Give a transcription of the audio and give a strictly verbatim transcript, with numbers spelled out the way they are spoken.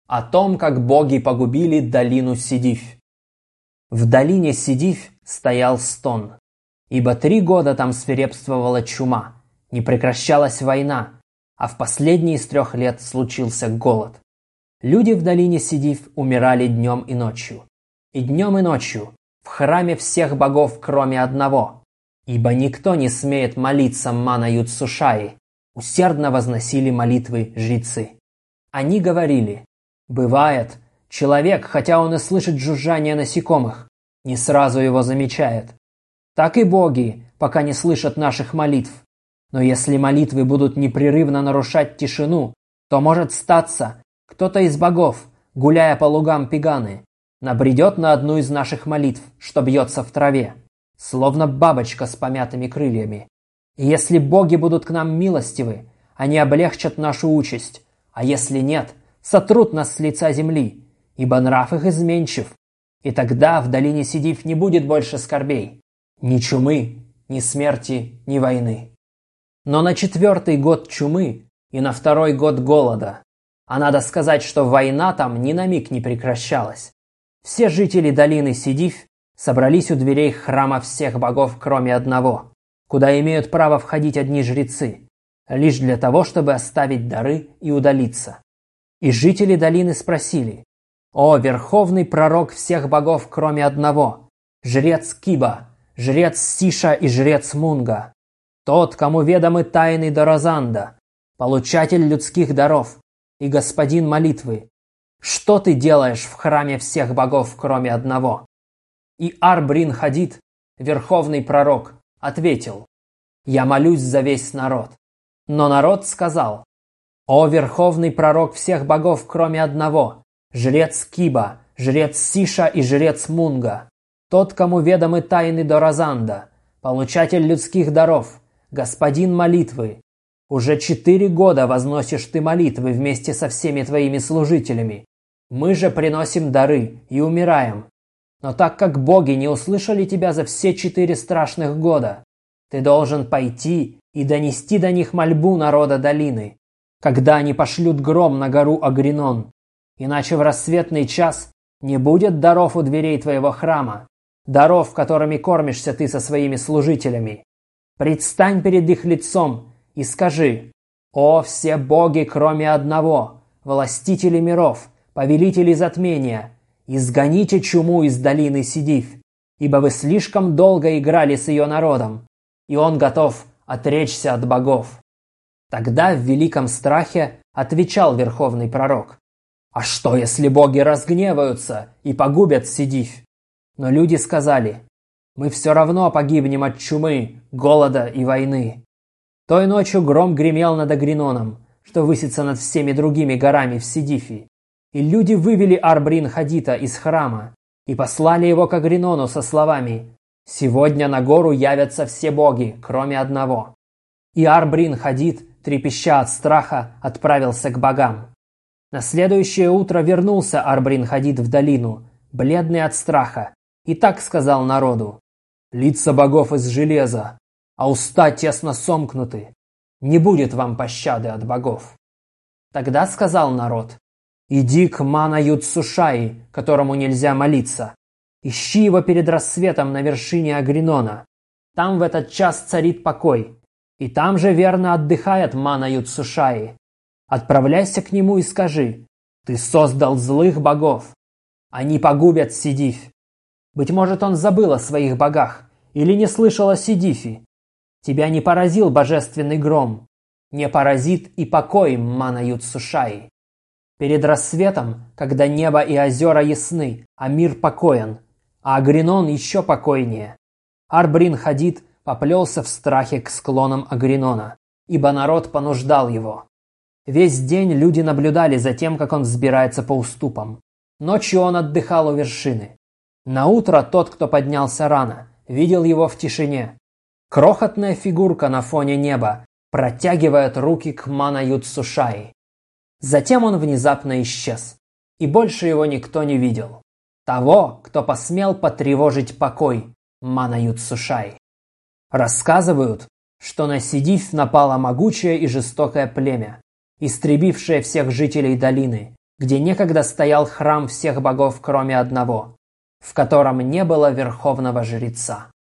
О том, как боги погубили долину Сидиф. В долине Сидиф стоял стон, ибо три года там свирепствовала чума, не прекращалась война, а в последний из трех лет случился голод. Люди в долине Сидиф умирали днем и ночью. И днем и ночью в храме всех богов, кроме одного, ибо никто не смеет молиться Мана-Юд-Сушаи, усердно возносили молитвы жрецы. Они говорили: «Бывает, человек, хотя он и слышит жужжание насекомых, не сразу его замечает. Так и боги, пока не слышат наших молитв. Но если молитвы будут непрерывно нарушать тишину, то может статься, кто-то из богов, гуляя по лугам Пеганы, набредет на одну из наших молитв, что бьется в траве, словно бабочка с помятыми крыльями. И если боги будут к нам милостивы, они облегчат нашу участь, а если нет, сотрут нас с лица земли, ибо нрав их изменчив, и тогда в долине Сидиф не будет больше скорбей, ни чумы, ни смерти, ни войны». Но на четвертый год чумы и на второй год голода, а надо сказать, что война там ни на миг не прекращалась, все жители долины Сидиф собрались у дверей храма всех богов, кроме одного, куда имеют право входить одни жрецы, лишь для того, чтобы оставить дары и удалиться. И жители долины спросили: «О, верховный пророк всех богов, кроме одного, жрец Киба, жрец Сиша и жрец Мунга, тот, кому ведомы тайны Доразанда, получатель людских даров и господин молитвы, что ты делаешь в храме всех богов, кроме одного?» И Ар-Брин-Хадид, верховный пророк, ответил: «Я молюсь за весь народ». Но народ сказал: «О, верховный пророк всех богов, кроме одного, жрец Киба, жрец Сиша и жрец Мунга, тот, кому ведомы тайны Доразанда, получатель людских даров, господин молитвы, уже четыре года возносишь ты молитвы вместе со всеми твоими служителями. Мы же приносим дары и умираем. Но так как боги не услышали тебя за все четыре страшных года, ты должен пойти и донести до них мольбу народа долины, когда они пошлют гром на гору Агринон. Иначе в рассветный час не будет даров у дверей твоего храма, даров, которыми кормишься ты со своими служителями. Предстань перед их лицом и скажи: «О, все боги, кроме одного, властители миров, повелители затмения, изгоните чуму из долины Сидиф, ибо вы слишком долго играли с ее народом, и он готов отречься от богов». Тогда в великом страхе отвечал верховный пророк: «А что, если боги разгневаются и погубят Сидиф?» Но люди сказали: «Мы все равно погибнем от чумы, голода и войны». Той ночью гром гремел над Агриноном, что высится над всеми другими горами в Сидифе. И люди вывели Ар-Брин-Хадита из храма и послали его к Агринону со словами: «Сегодня на гору явятся все боги, кроме одного». И Ар-Брин-Хадит, трепеща от страха, отправился к богам. На следующее утро вернулся Ар-Брин-Хадит в долину, бледный от страха, и так сказал народу: «Лица богов из железа, а уста тесно сомкнуты. Не будет вам пощады от богов». Тогда сказал народ: «Иди к Мана-Юд-Сушаи, которому нельзя молиться. Ищи его перед рассветом на вершине Агринона. Там в этот час царит покой, и там же верно отдыхает Мана-Юд-Сушаи. Отправляйся к нему и скажи: ты создал злых богов. Они погубят Сидиф. Быть может, он забыл о своих богах или не слышал о Сидифе. Тебя не поразил божественный гром, не поразит и покой Мана-Юд-Сушаи. Перед рассветом, когда небо и озера ясны, а мир покоен, а Агринон еще покойнее, Ар-Брин-Хадит поплелся в страхе к склонам Агринона, ибо народ понуждал его. Весь день люди наблюдали за тем, как он взбирается по уступам. Ночью он отдыхал у вершины. Наутро тот, кто поднялся рано, видел его в тишине. Крохотная фигурка на фоне неба протягивает руки к Мана-Юд-Сушаи. Затем он внезапно исчез, и больше его никто не видел. Того, кто посмел потревожить покой Мана-Юд-Сушаи. Рассказывают, что на Сидиф напало могучее и жестокое племя, истребившее всех жителей долины, где некогда стоял храм всех богов, кроме одного, в котором не было верховного жреца.